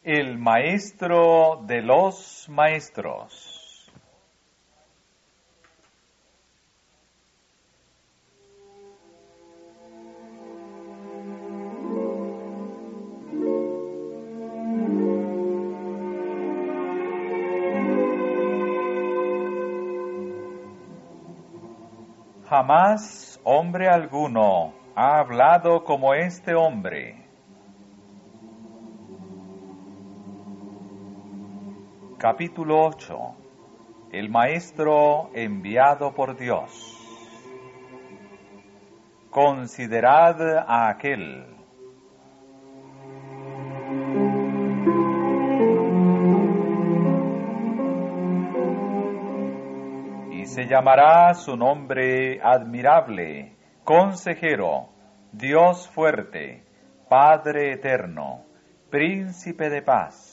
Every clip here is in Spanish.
El maestro de los maestros. Jamás hombre alguno ha hablado como este hombre. Capítulo 8. El maestro enviado por Dios. Considerad a aquel. Y se llamará su nombre admirable, consejero, Dios fuerte, Padre eterno, príncipe de paz.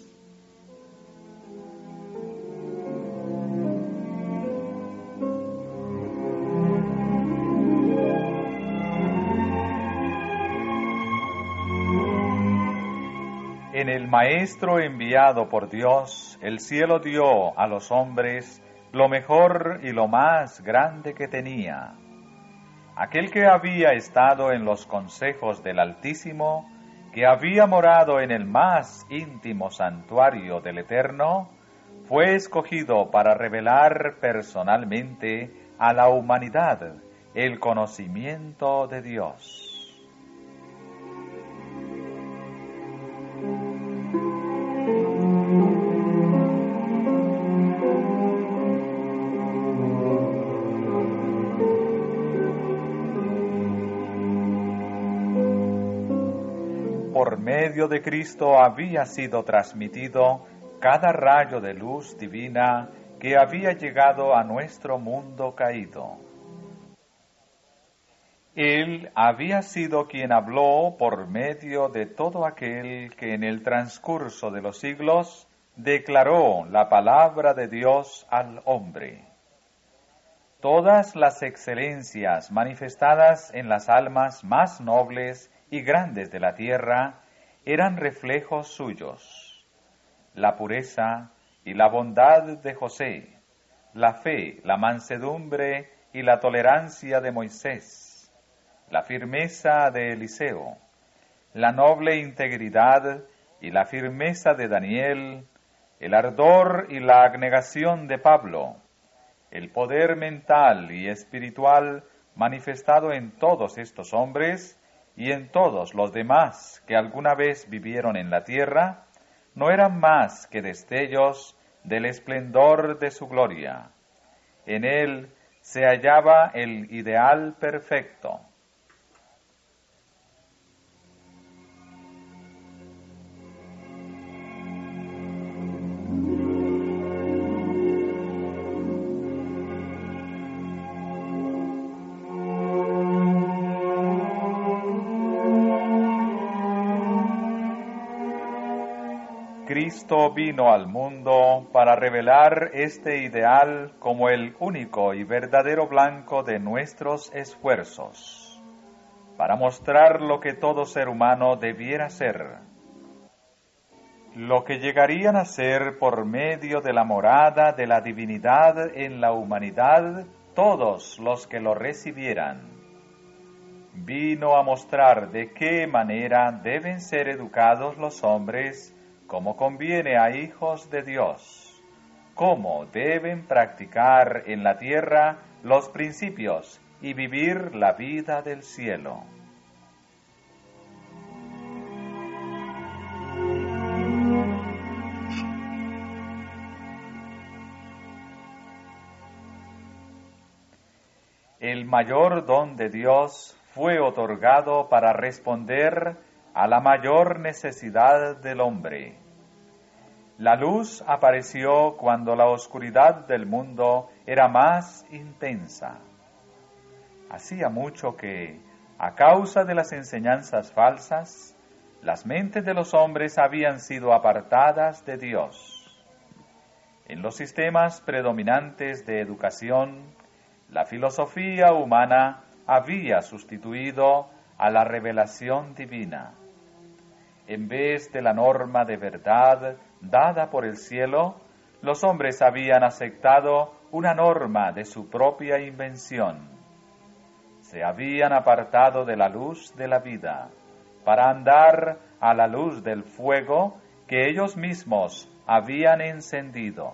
En el Maestro enviado por Dios, el cielo dio a los hombres lo mejor y lo más grande que tenía. Aquel que había estado en los consejos del Altísimo, que había morado en el más íntimo santuario del Eterno, fue escogido para revelar personalmente a la humanidad el conocimiento de Dios. Por medio de Cristo había sido transmitido cada rayo de luz divina que había llegado a nuestro mundo caído. Él había sido quien habló por medio de todo aquel que en el transcurso de los siglos declaró la palabra de Dios al hombre. Todas las excelencias manifestadas en las almas más nobles y grandes de la tierra eran reflejos suyos. La pureza y la bondad de José, la fe, la mansedumbre y la tolerancia de Moisés, la firmeza de Eliseo, la noble integridad y la firmeza de Daniel, el ardor y la abnegación de Pablo, el poder mental y espiritual manifestado en todos estos hombres y en todos los demás que alguna vez vivieron en la tierra, no eran más que destellos del esplendor de su gloria. En él se hallaba el ideal perfecto. Cristo vino al mundo para revelar este ideal como el único y verdadero blanco de nuestros esfuerzos, para mostrar lo que todo ser humano debiera ser, lo que llegarían a ser por medio de la morada de la divinidad en la humanidad todos los que lo recibieran. Vino a mostrar de qué manera deben ser educados los hombres como conviene a hijos de Dios, cómo deben practicar en la tierra los principios y vivir la vida del cielo. El mayor don de Dios fue otorgado para responder a la mayor necesidad del hombre. La luz apareció cuando la oscuridad del mundo era más intensa. Hacía mucho que, a causa de las enseñanzas falsas, las mentes de los hombres habían sido apartadas de Dios. En los sistemas predominantes de educación, la filosofía humana había sustituido a la revelación divina. En vez de la norma de verdad dada por el cielo, los hombres habían aceptado una norma de su propia invención. Se habían apartado de la luz de la vida para andar a la luz del fuego que ellos mismos habían encendido.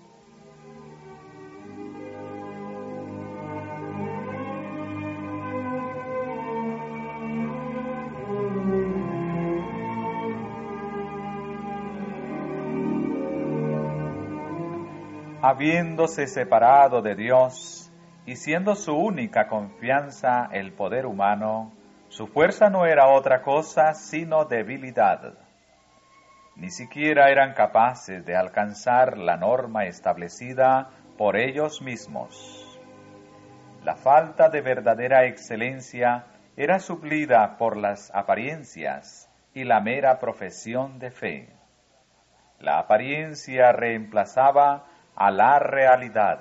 Habiéndose separado de Dios y siendo su única confianza el poder humano, su fuerza no era otra cosa sino debilidad. Ni siquiera eran capaces de alcanzar la norma establecida por ellos mismos. La falta de verdadera excelencia era suplida por las apariencias y la mera profesión de fe. La apariencia reemplazaba a la realidad.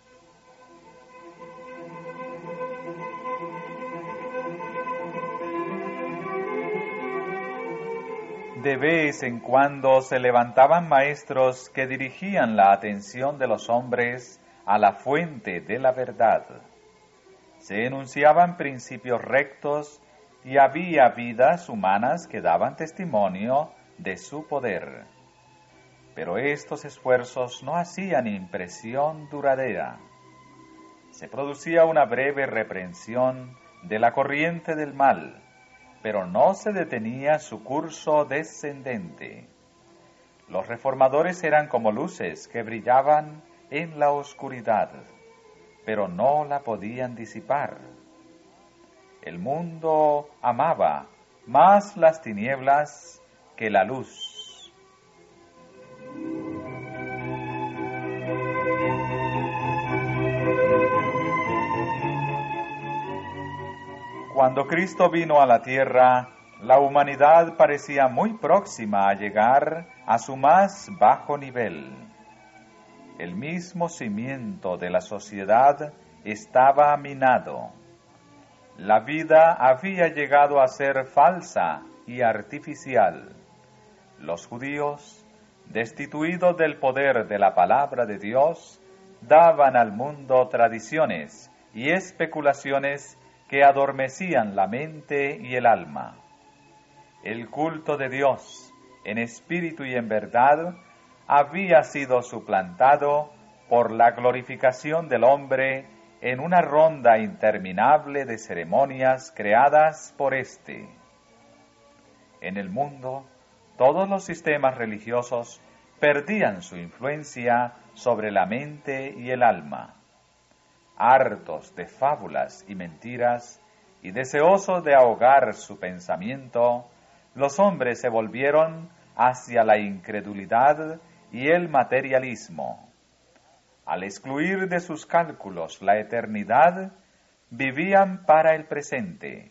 De vez en cuando se levantaban maestros que dirigían la atención de los hombres a la fuente de la verdad. Se enunciaban principios rectos y había vidas humanas que daban testimonio de su poder. Pero estos esfuerzos no hacían impresión duradera. Se producía una breve reprensión de la corriente del mal, pero no se detenía su curso descendente. Los reformadores eran como luces que brillaban en la oscuridad, pero no la podían disipar. El mundo amaba más las tinieblas que la luz. Cuando Cristo vino a la tierra, la humanidad parecía muy próxima a llegar a su más bajo nivel. El mismo cimiento de la sociedad estaba minado. La vida había llegado a ser falsa y artificial. Los judíos, destituidos del poder de la palabra de Dios, daban al mundo tradiciones y especulaciones que adormecían la mente y el alma. El culto de Dios, en espíritu y en verdad, había sido suplantado por la glorificación del hombre en una ronda interminable de ceremonias creadas por éste. En el mundo, todos los sistemas religiosos perdían su influencia sobre la mente y el alma. Hartos de fábulas y mentiras, y deseosos de ahogar su pensamiento, los hombres se volvieron hacia la incredulidad y el materialismo. Al excluir de sus cálculos la eternidad, vivían para el presente.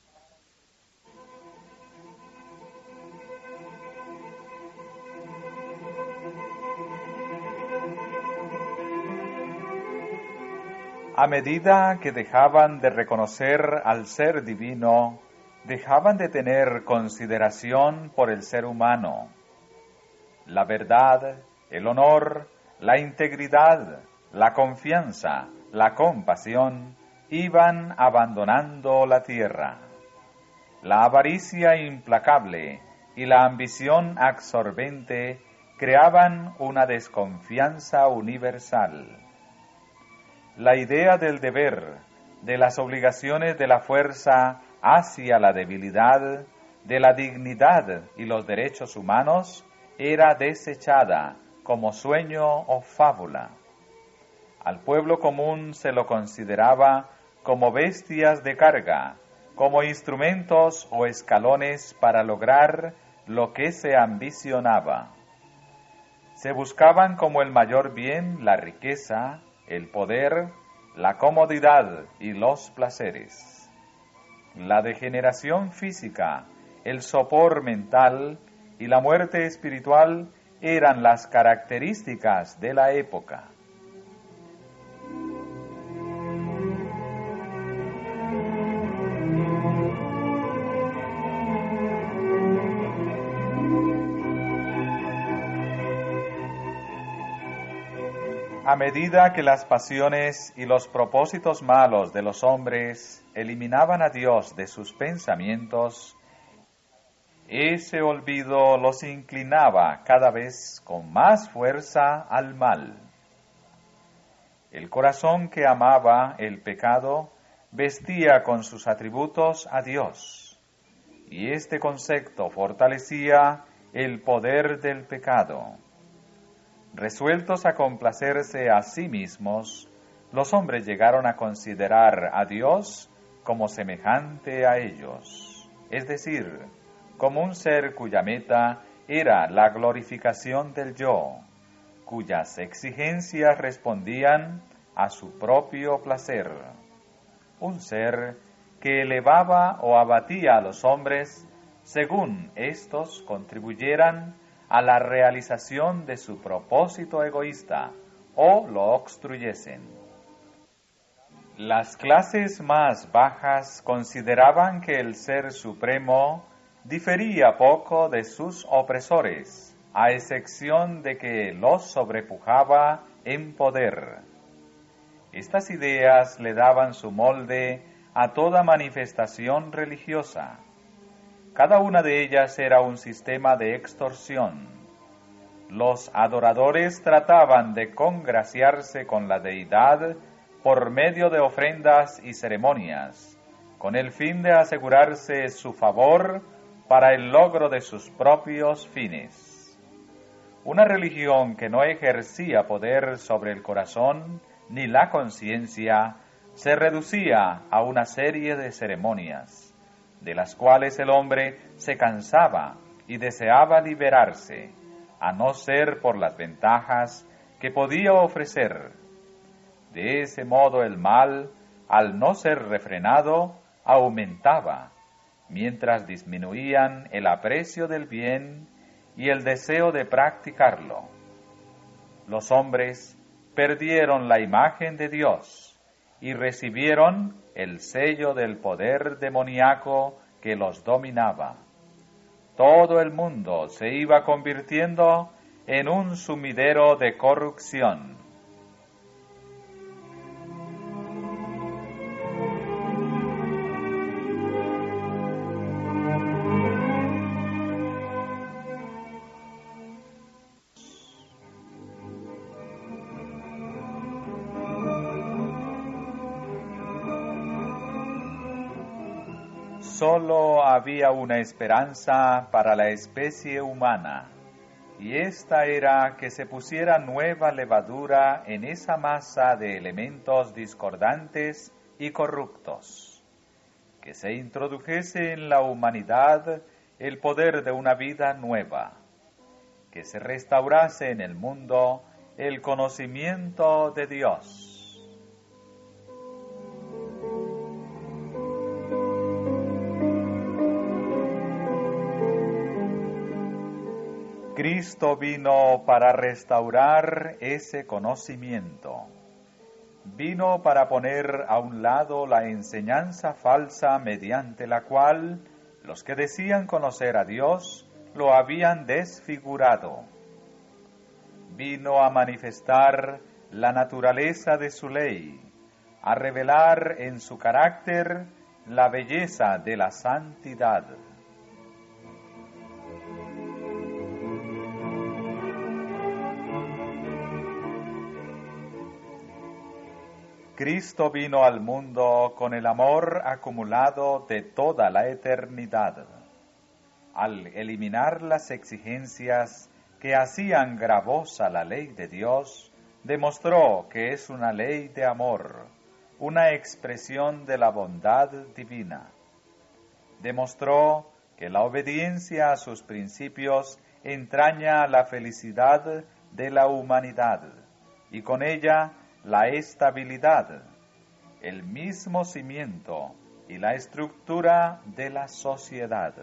A medida que dejaban de reconocer al ser divino, dejaban de tener consideración por el ser humano. La verdad, el honor, la integridad, la confianza, la compasión, iban abandonando la tierra. La avaricia implacable y la ambición absorbente creaban una desconfianza universal. La idea del deber, de las obligaciones de la fuerza hacia la debilidad, de la dignidad y los derechos humanos, era desechada como sueño o fábula. Al pueblo común se lo consideraba como bestias de carga, como instrumentos o escalones para lograr lo que se ambicionaba. Se buscaban como el mayor bien la riqueza, el poder, la comodidad y los placeres. La degeneración física, el sopor mental y la muerte espiritual eran las características de la época. A medida que las pasiones y los propósitos malos de los hombres eliminaban a Dios de sus pensamientos, ese olvido los inclinaba cada vez con más fuerza al mal. El corazón que amaba el pecado vestía con sus atributos a Dios, y este concepto fortalecía el poder del pecado. Resueltos a complacerse a sí mismos, los hombres llegaron a considerar a Dios como semejante a ellos, es decir, como un ser cuya meta era la glorificación del yo, cuyas exigencias respondían a su propio placer. Un ser que elevaba o abatía a los hombres según éstos contribuyeran a la realización de su propósito egoísta o lo obstruyesen. Las clases más bajas consideraban que el Ser Supremo difería poco de sus opresores, a excepción de que los sobrepujaba en poder. Estas ideas le daban su molde a toda manifestación religiosa. Cada una de ellas era un sistema de extorsión. Los adoradores trataban de congraciarse con la deidad por medio de ofrendas y ceremonias, con el fin de asegurarse su favor para el logro de sus propios fines. Una religión que no ejercía poder sobre el corazón ni la conciencia se reducía a una serie de ceremonias, de las cuales el hombre se cansaba y deseaba liberarse, a no ser por las ventajas que podía ofrecer. De ese modo el mal, al no ser refrenado, aumentaba, mientras disminuían el aprecio del bien y el deseo de practicarlo. Los hombres perdieron la imagen de Dios y recibieron el sello del poder demoníaco que los dominaba. Todo el mundo se iba convirtiendo en un sumidero de corrupción. Solo había una esperanza para la especie humana, y esta era que se pusiera nueva levadura en esa masa de elementos discordantes y corruptos, que se introdujese en la humanidad el poder de una vida nueva, que se restaurase en el mundo el conocimiento de Dios. Cristo vino para restaurar ese conocimiento. Vino para poner a un lado la enseñanza falsa mediante la cual los que decían conocer a Dios lo habían desfigurado. Vino a manifestar la naturaleza de su ley, a revelar en su carácter la belleza de la santidad. Cristo vino al mundo con el amor acumulado de toda la eternidad. Al eliminar las exigencias que hacían gravosa la ley de Dios, demostró que es una ley de amor, una expresión de la bondad divina. Demostró que la obediencia a sus principios entraña la felicidad de la humanidad y con ella la estabilidad, el mismo cimiento y la estructura de la sociedad.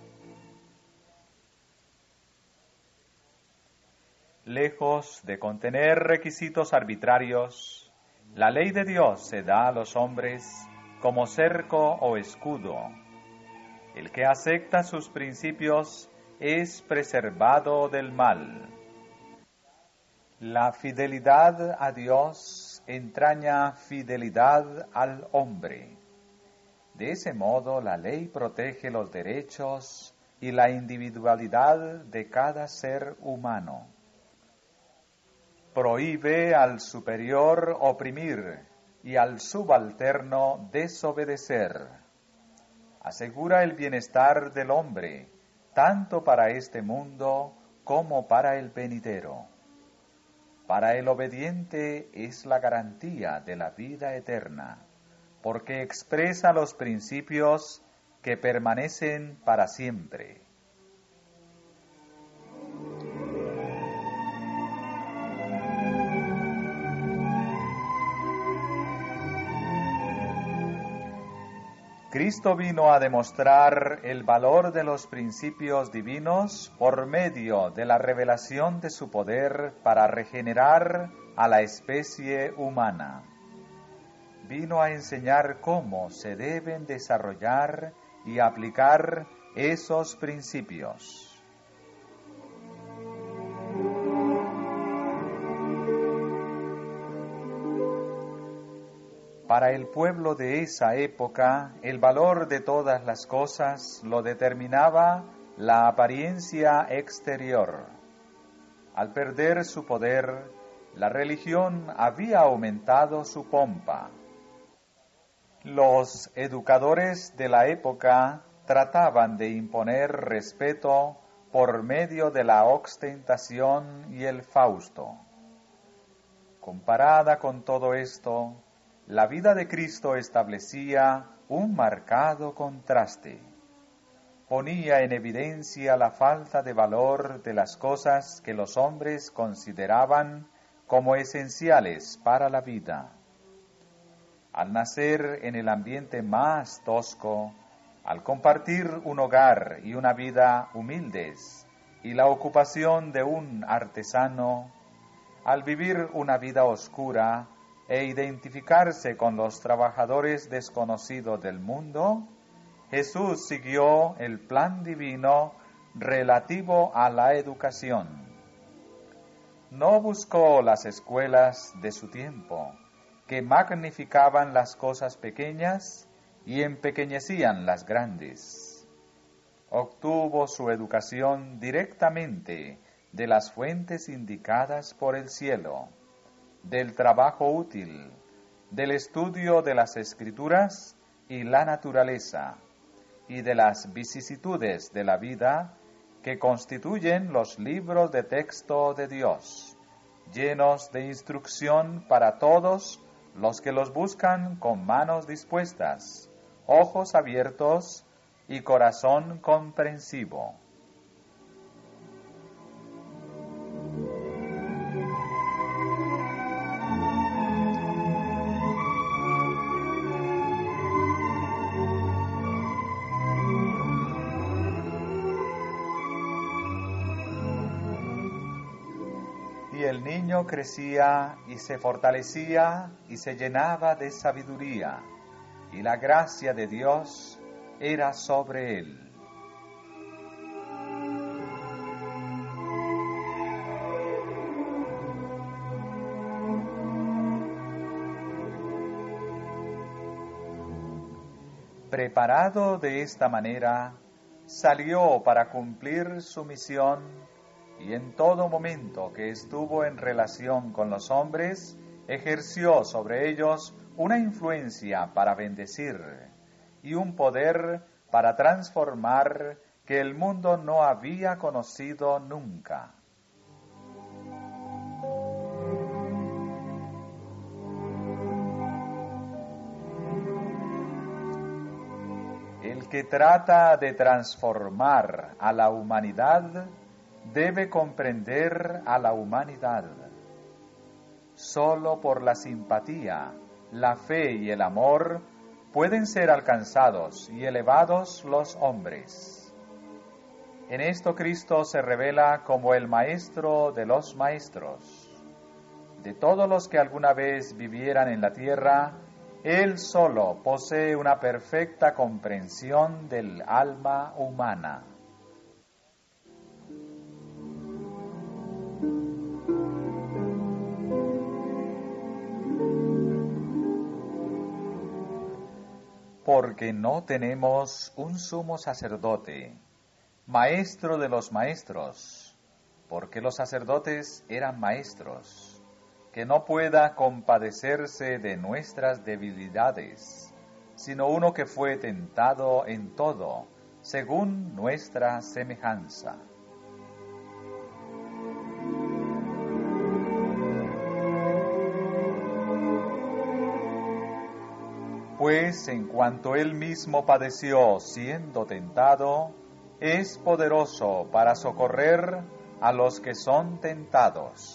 Lejos de contener requisitos arbitrarios, la ley de Dios se da a los hombres como cerco o escudo. El que acepta sus principios es preservado del mal. La fidelidad a Dios entraña fidelidad al hombre. De ese modo, la ley protege los derechos y la individualidad de cada ser humano. Prohíbe al superior oprimir y al subalterno desobedecer. Asegura el bienestar del hombre, tanto para este mundo como para el venidero. Para el obediente es la garantía de la vida eterna, porque expresa los principios que permanecen para siempre. Cristo vino a demostrar el valor de los principios divinos por medio de la revelación de su poder para regenerar a la especie humana. Vino a enseñar cómo se deben desarrollar y aplicar esos principios. Para el pueblo de esa época, el valor de todas las cosas lo determinaba la apariencia exterior. Al perder su poder, la religión había aumentado su pompa. Los educadores de la época trataban de imponer respeto por medio de la ostentación y el fausto. Comparada con todo esto, la vida de Cristo establecía un marcado contraste. Ponía en evidencia la falta de valor de las cosas que los hombres consideraban como esenciales para la vida. Al nacer en el ambiente más tosco, al compartir un hogar y una vida humildes y la ocupación de un artesano, al vivir una vida oscura e identificarse con los trabajadores desconocidos del mundo, Jesús siguió el plan divino relativo a la educación. No buscó las escuelas de su tiempo, que magnificaban las cosas pequeñas y empequeñecían las grandes. Obtuvo su educación directamente de las fuentes indicadas por el cielo, del trabajo útil, del estudio de las Escrituras y la naturaleza, y de las vicisitudes de la vida que constituyen los libros de texto de Dios, llenos de instrucción para todos los que los buscan con manos dispuestas, ojos abiertos y corazón comprensivo. Y el niño crecía y se fortalecía y se llenaba de sabiduría, y la gracia de Dios era sobre él. Preparado de esta manera, salió para cumplir su misión y en todo momento que estuvo en relación con los hombres, ejerció sobre ellos una influencia para bendecir y un poder para transformar que el mundo no había conocido nunca. El que trata de transformar a la humanidad debe comprender a la humanidad. Solo por la simpatía, la fe y el amor pueden ser alcanzados y elevados los hombres. En esto Cristo se revela como el Maestro de los maestros. De todos los que alguna vez vivieran en la tierra, Él solo posee una perfecta comprensión del alma humana. porque no tenemos un sumo sacerdote, maestro de los maestros, porque los sacerdotes eran maestros, que no pueda compadecerse de nuestras debilidades, sino uno que fue tentado en todo, según nuestra semejanza. Pues en cuanto él mismo padeció siendo tentado, es poderoso para socorrer a los que son tentados.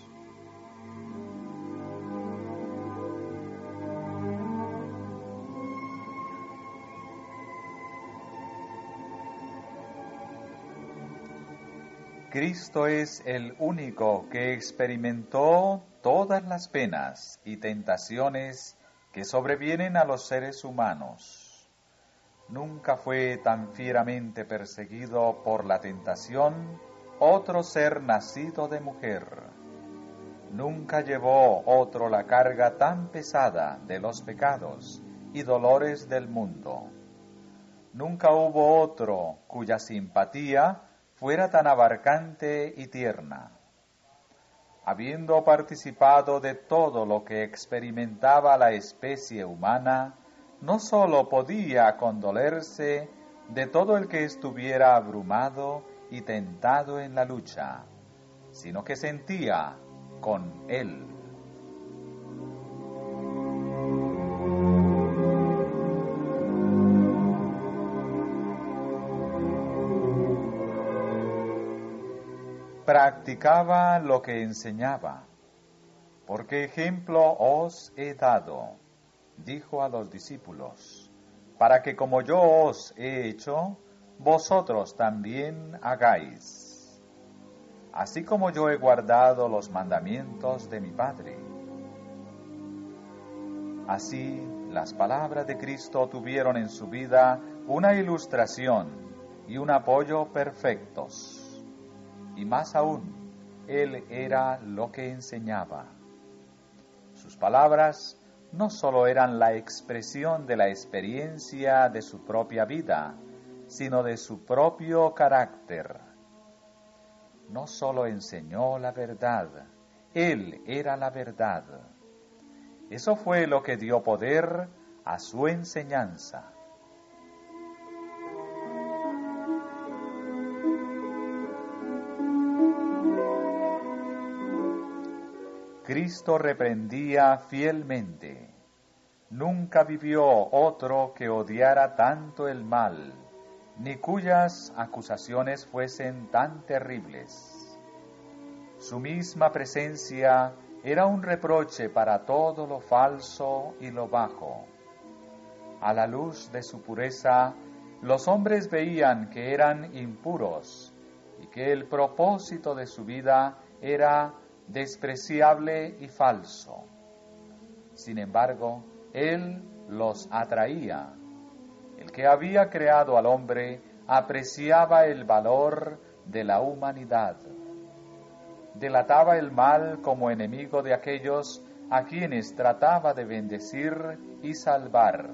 Cristo es el único que experimentó todas las penas y tentaciones que sobrevienen a los seres humanos. Nunca fue tan fieramente perseguido por la tentación otro ser nacido de mujer. Nunca llevó otro la carga tan pesada de los pecados y dolores del mundo. Nunca hubo otro cuya simpatía fuera tan abarcante y tierna. Habiendo participado de todo lo que experimentaba la especie humana, no sólo podía condolerse de todo el que estuviera abrumado y tentado en la lucha, sino que sentía con él. Practicaba lo que enseñaba, porque ejemplo os he dado, dijo a los discípulos, para que como yo os he hecho, vosotros también hagáis. Así como yo he guardado los mandamientos de mi Padre. Así, las palabras de Cristo tuvieron en su vida una ilustración y un apoyo perfectos. Y más aún, Él era lo que enseñaba. Sus palabras no sólo eran la expresión de la experiencia de su propia vida, sino de su propio carácter. No sólo enseñó la verdad, Él era la verdad. Eso fue lo que dio poder a su enseñanza. Cristo reprendía fielmente. Nunca vivió otro que odiara tanto el mal, ni cuyas acusaciones fuesen tan terribles. Su misma presencia era un reproche para todo lo falso y lo bajo. A la luz de su pureza, los hombres veían que eran impuros y que el propósito de su vida era despreciable y falso. Sin embargo, Él los atraía. El que había creado al hombre apreciaba el valor de la humanidad. Delataba el mal como enemigo de aquellos a quienes trataba de bendecir y salvar.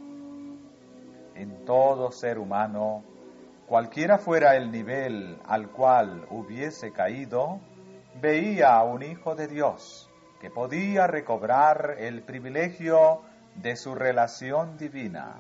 En todo ser humano, cualquiera fuera el nivel al cual hubiese caído, veía a un Hijo de Dios que podía recobrar el privilegio de su relación divina.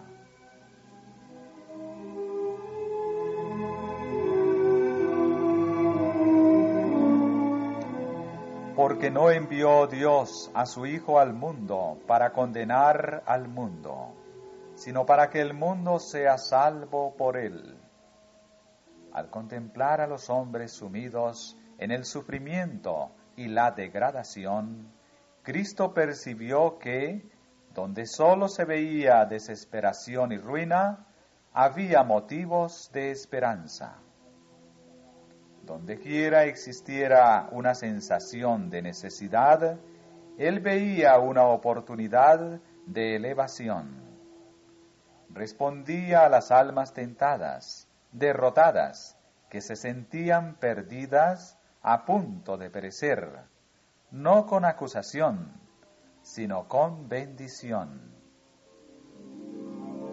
Porque no envió Dios a su Hijo al mundo para condenar al mundo, sino para que el mundo sea salvo por él. Al contemplar a los hombres sumidos en el sufrimiento y la degradación, Cristo percibió que, donde solo se veía desesperación y ruina, había motivos de esperanza. Donde quiera existiera una sensación de necesidad, Él veía una oportunidad de elevación. Respondía a las almas tentadas, derrotadas, que se sentían perdidas a punto de perecer, no con acusación, sino con bendición.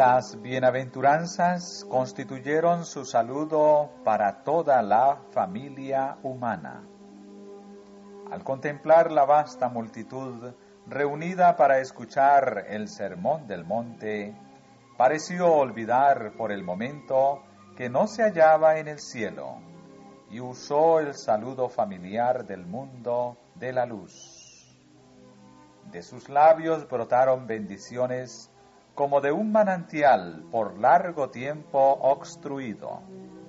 Las bienaventuranzas constituyeron su saludo para toda la familia humana. Al contemplar la vasta multitud reunida para escuchar el sermón del monte, pareció olvidar por el momento que no se hallaba en el cielo, y usó el saludo familiar del mundo de la luz. De sus labios brotaron bendiciones como de un manantial por largo tiempo obstruido.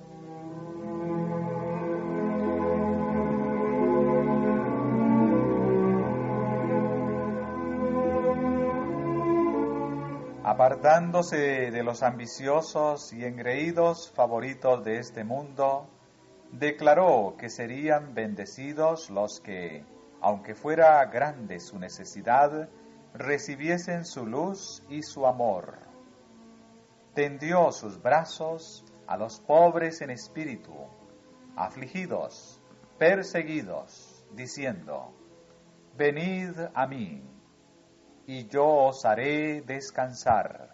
Apartándose de los ambiciosos y engreídos favoritos de este mundo, declaró que serían bendecidos los que, aunque fuera grande su necesidad, recibiesen su luz y su amor. Tendió sus brazos a los pobres en espíritu, afligidos, perseguidos, diciendo: Venid a mí, y yo os haré descansar.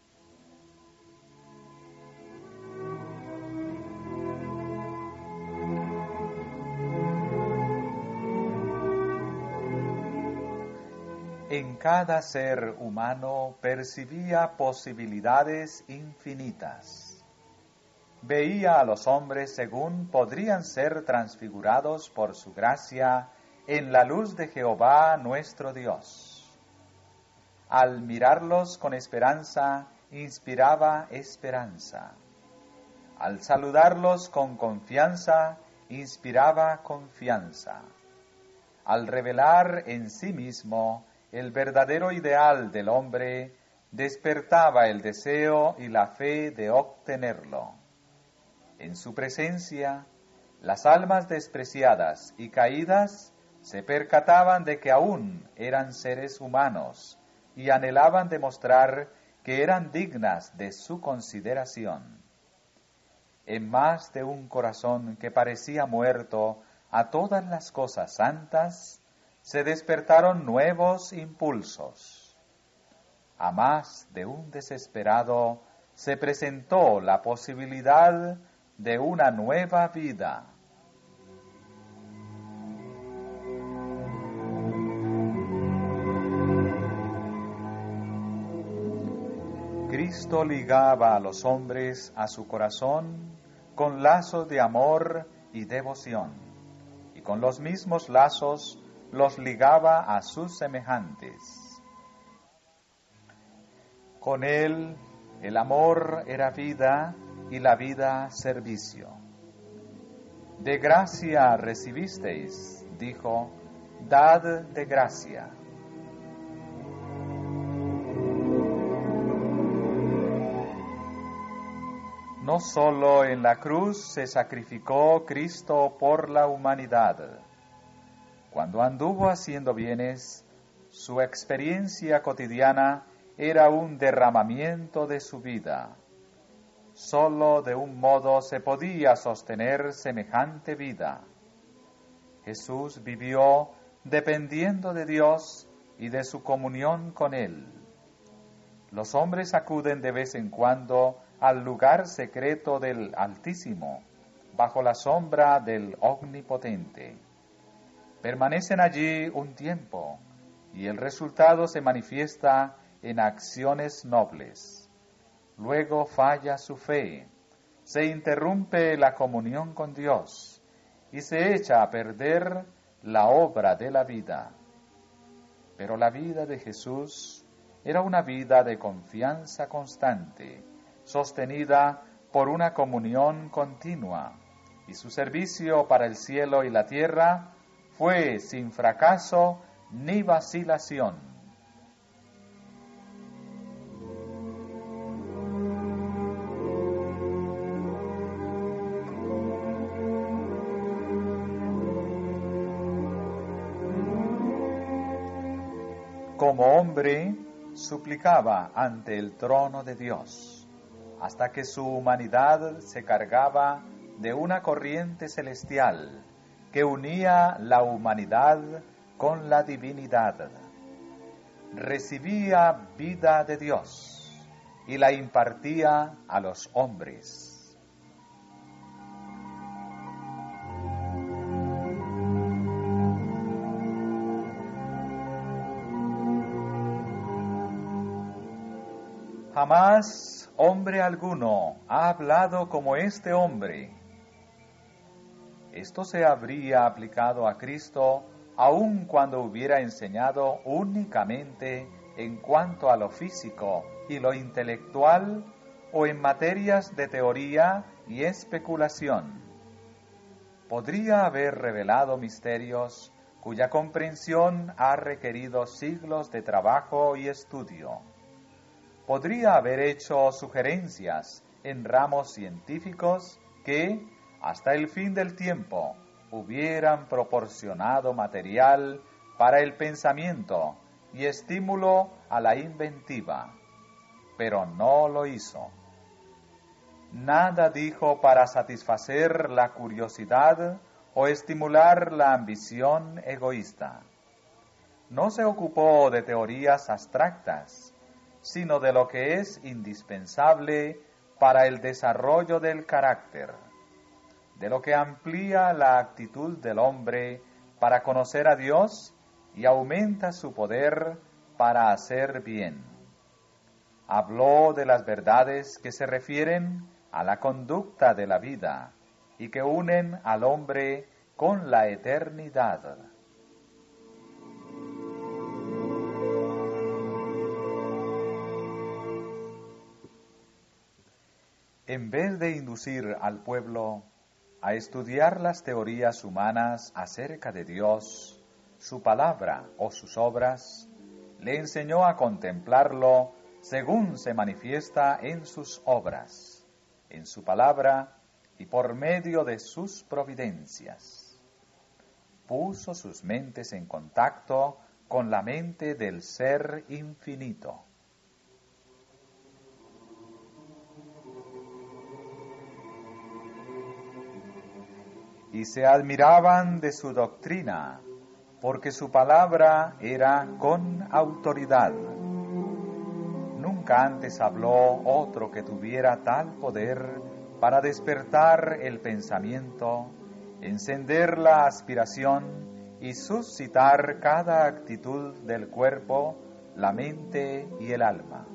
En cada ser humano percibía posibilidades infinitas. Veía a los hombres según podrían ser transfigurados por su gracia en la luz de Jehová nuestro Dios. Al mirarlos con esperanza, inspiraba esperanza. Al saludarlos con confianza, inspiraba confianza. Al revelar en sí mismo el verdadero ideal del hombre, despertaba el deseo y la fe de obtenerlo. En su presencia, las almas despreciadas y caídas se percataban de que aún eran seres humanos y anhelaban demostrar que eran dignas de su consideración. En más de un corazón que parecía muerto a todas las cosas santas, se despertaron nuevos impulsos. A más de un desesperado se presentó la posibilidad de una nueva vida. Cristo ligaba a los hombres a su corazón con lazos de amor y devoción, y con los mismos lazos los ligaba a sus semejantes. Con él el amor era vida y la vida servicio. De gracia recibisteis, dijo, dad de gracia. No solo en la cruz se sacrificó Cristo por la humanidad. Cuando anduvo haciendo bienes, su experiencia cotidiana era un derramamiento de su vida. Solo de un modo se podía sostener semejante vida. Jesús vivió dependiendo de Dios y de su comunión con Él. Los hombres acuden de vez en cuando al lugar secreto del Altísimo, bajo la sombra del Omnipotente. Permanecen allí un tiempo, y el resultado se manifiesta en acciones nobles. Luego falla su fe, se interrumpe la comunión con Dios, y se echa a perder la obra de la vida. Pero la vida de Jesús era una vida de confianza constante, sostenida por una comunión continua, y su servicio para el cielo y la tierra fue sin fracaso ni vacilación. Como hombre, suplicaba ante el trono de Dios, hasta que su humanidad se cargaba de una corriente celestial que unía la humanidad con la divinidad. Recibía vida de Dios, y la impartía a los hombres. Jamás hombre alguno ha hablado como este hombre. Esto se habría aplicado a Cristo aun cuando hubiera enseñado únicamente en cuanto a lo físico y lo intelectual o en materias de teoría y especulación. Podría haber revelado misterios cuya comprensión ha requerido siglos de trabajo y estudio. Podría haber hecho sugerencias en ramos científicos que, hasta el fin del tiempo, hubieran proporcionado material para el pensamiento y estímulo a la inventiva, pero no lo hizo. Nada dijo para satisfacer la curiosidad o estimular la ambición egoísta. No se ocupó de teorías abstractas, sino de lo que es indispensable para el desarrollo del carácter, de lo que amplía la actitud del hombre para conocer a Dios y aumenta su poder para hacer bien. Habló de las verdades que se refieren a la conducta de la vida y que unen al hombre con la eternidad. En vez de inducir al pueblo a estudiar las teorías humanas acerca de Dios, su palabra o sus obras, le enseñó a contemplarlo según se manifiesta en sus obras, en su palabra y por medio de sus providencias. Puso sus mentes en contacto con la mente del Ser infinito. Y se admiraban de su doctrina, porque su palabra era con autoridad. Nunca antes habló otro que tuviera tal poder para despertar el pensamiento, encender la aspiración y suscitar cada actitud del cuerpo, la mente y el alma.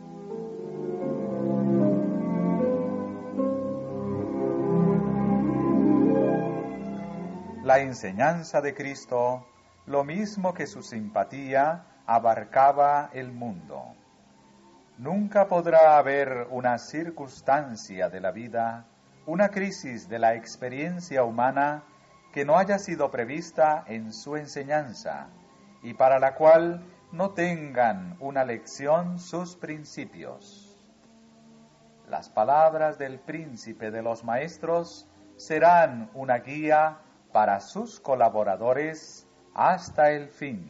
La enseñanza de Cristo, lo mismo que su simpatía, abarcaba el mundo. Nunca podrá haber una circunstancia de la vida, una crisis de la experiencia humana que no haya sido prevista en su enseñanza y para la cual no tengan una lección sus principios. Las palabras del príncipe de los maestros serán una guía para sus colaboradores hasta el fin.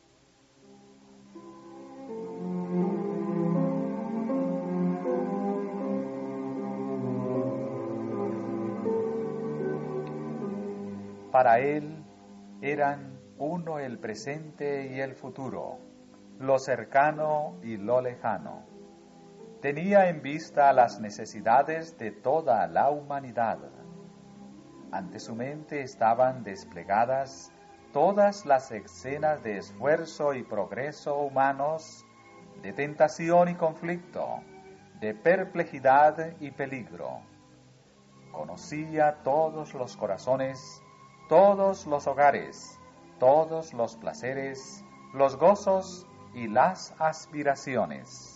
Para él eran uno el presente y el futuro, lo cercano y lo lejano. Tenía en vista las necesidades de toda la humanidad. Ante su mente estaban desplegadas todas las escenas de esfuerzo y progreso humanos, de tentación y conflicto, de perplejidad y peligro. Conocía todos los corazones, todos los hogares, todos los placeres, los gozos y las aspiraciones.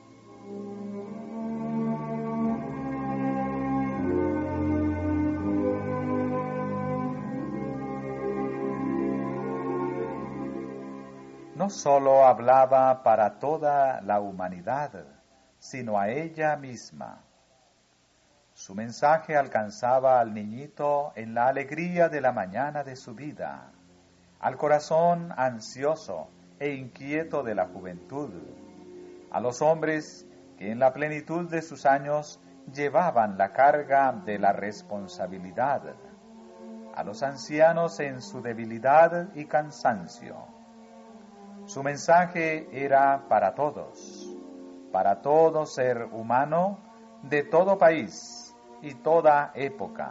No sólo hablaba para toda la humanidad, sino a ella misma. Su mensaje alcanzaba al niñito en la alegría de la mañana de su vida, al corazón ansioso e inquieto de la juventud, a los hombres que en la plenitud de sus años llevaban la carga de la responsabilidad, a los ancianos en su debilidad y cansancio. Su mensaje era para todos, para todo ser humano de todo país y toda época.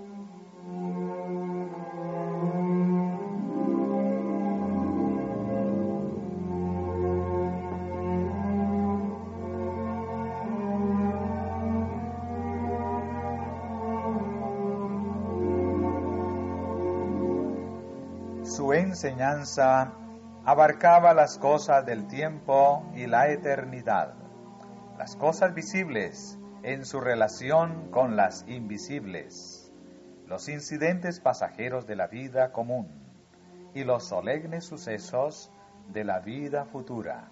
Su enseñanza abarcaba las cosas del tiempo y la eternidad, las cosas visibles en su relación con las invisibles, los incidentes pasajeros de la vida común y los solemnes sucesos de la vida futura.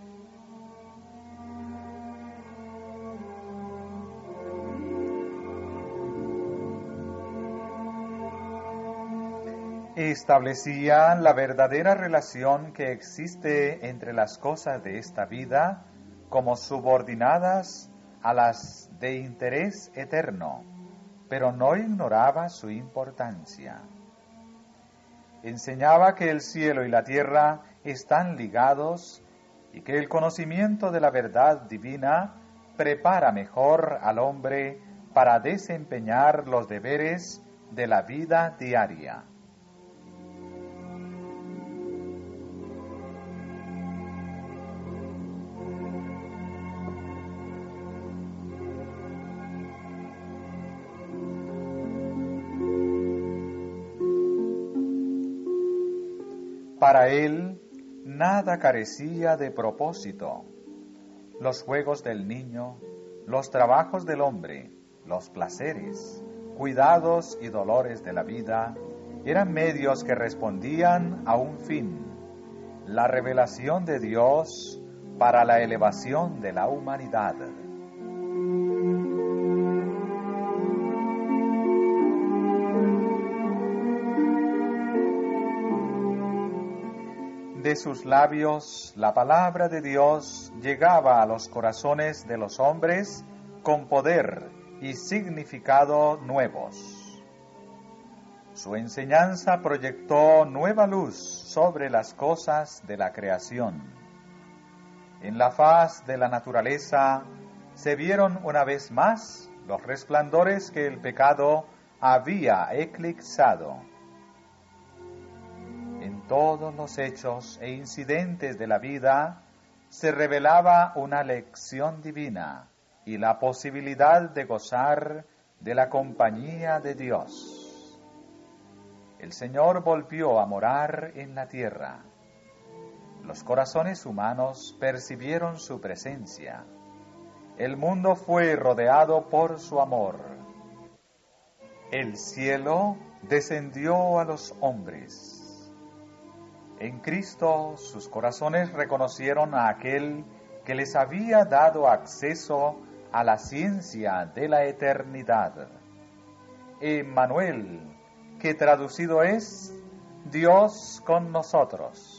Establecía la verdadera relación que existe entre las cosas de esta vida como subordinadas a las de interés eterno, pero no ignoraba su importancia. Enseñaba que el cielo y la tierra están ligados y que el conocimiento de la verdad divina prepara mejor al hombre para desempeñar los deberes de la vida diaria. Para él, nada carecía de propósito. Los juegos del niño, los trabajos del hombre, los placeres, cuidados y dolores de la vida eran medios que respondían a un fin, la revelación de Dios para la elevación de la humanidad. De sus labios la palabra de Dios llegaba a los corazones de los hombres con poder y significado nuevos. Su enseñanza proyectó nueva luz sobre las cosas de la creación. En la faz de la naturaleza se vieron una vez más los resplandores que el pecado había eclipsado. En todos los hechos e incidentes de la vida se revelaba una lección divina y la posibilidad de gozar de la compañía de Dios. El Señor volvió a morar en la tierra. Los corazones humanos percibieron su presencia. El mundo fue rodeado por su amor. El cielo descendió a los hombres. En Cristo sus corazones reconocieron a aquel que les había dado acceso a la ciencia de la eternidad. Emmanuel, que traducido es Dios con nosotros.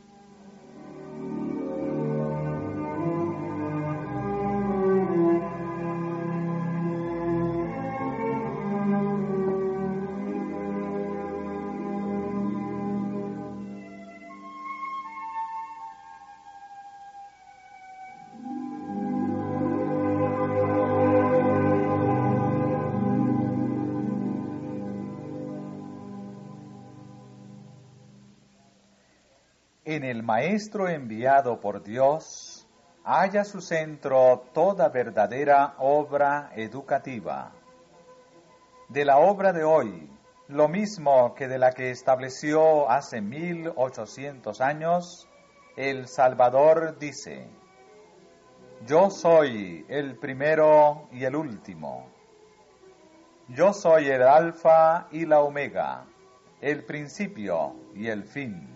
En el Maestro enviado por Dios halla su centro toda verdadera obra educativa. De la obra de hoy, lo mismo que de la que estableció hace 1800 años, el Salvador dice: Yo soy el primero y el último. Yo soy el Alfa y la Omega, el principio y el fin.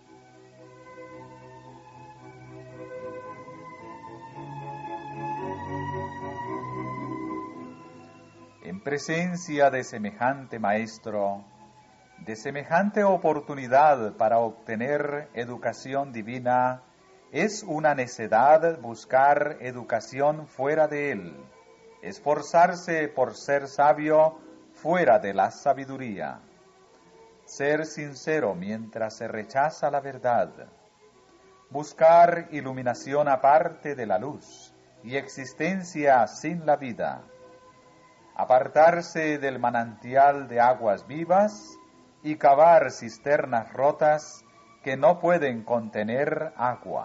En presencia de semejante maestro, de semejante oportunidad para obtener educación divina, es una necedad buscar educación fuera de él, esforzarse por ser sabio fuera de la sabiduría, ser sincero mientras se rechaza la verdad, buscar iluminación aparte de la luz y existencia sin la vida, apartarse del manantial de aguas vivas y cavar cisternas rotas que no pueden contener agua.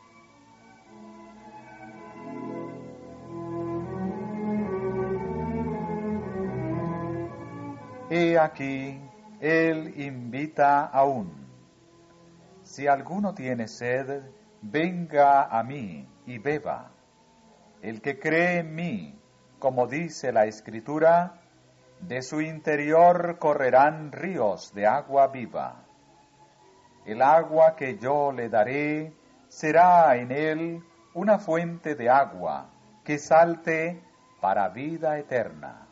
He aquí, Él invita aún. Si alguno tiene sed, venga a mí y beba. El que cree en mí, como dice la Escritura, de su interior correrán ríos de agua viva. El agua que yo le daré será en él una fuente de agua que salte para vida eterna.